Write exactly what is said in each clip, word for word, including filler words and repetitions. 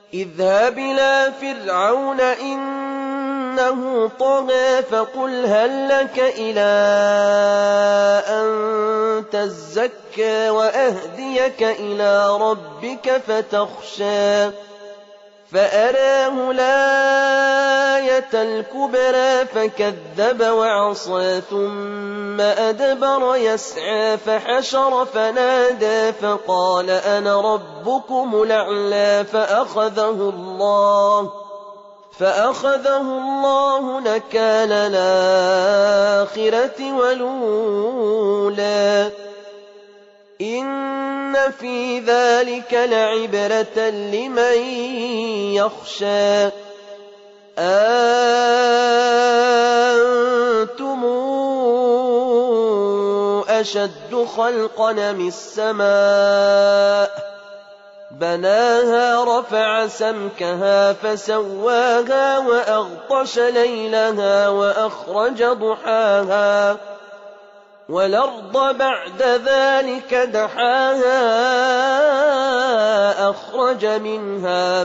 اذهب إلى فرعون إنه طغى فقل هل لك إلى أن تزكى وأهديك إلى ربك فتخشى فأراه الآية الكبرى فكذب وعصى ثم أدبر يسعى فحشر فنادى فقال أنا ربكم الأعلى فأخذه الله فأخذه الله نكال الآخرة والأولى إن في ذلك لعبرة لمن يخشى أنتم أشد خلقا من السماء بناها رفع سمكها فسواها وأغطش ليلها وأخرج ضحاها والأرض بعد ذلك دحاها أخرج منها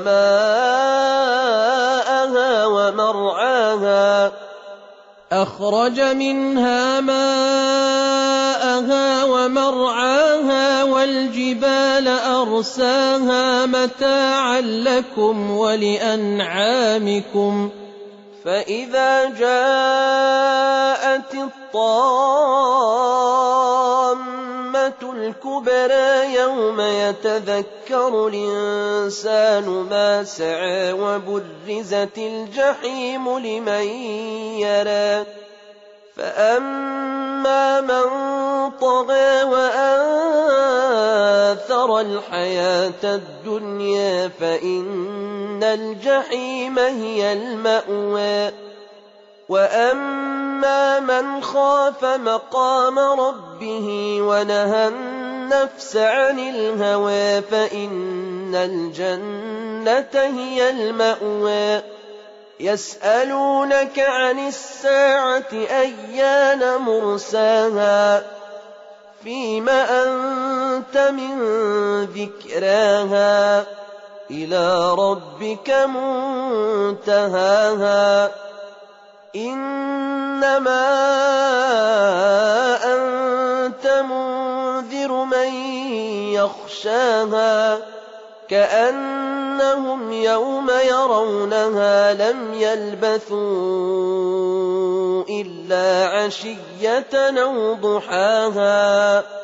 ماءها ومرعاها أخرج منها ماءها ومرعاها والجبال أرساها متاعا لكم ولأنعامكم فإذا جاءت الطامة الكبرى يوم يتذكر الإنسان ما سعى وبرزت الجحيم لمن يرى فأما من طغى وآثر الحياة الدنيا فإن الجحيم هي المأوى وأما من خاف مقام ربه ونهى النفس عن الهوى فإن الجنة هي المأوى يسألونك عن الساعة أيان مرساها فيم أنت من ذكراها إلى ربك منتهاها إنما أنت منذر من يخشاها كأنهم يوم يرونها لم يلبثوا إلا عشية أو ضحاها